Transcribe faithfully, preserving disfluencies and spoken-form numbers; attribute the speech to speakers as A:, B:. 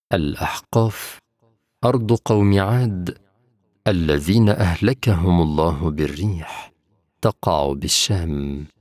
A: الأحقاف أرض قوم عاد الذين أهلكهم الله بالريح، تقع بالشام.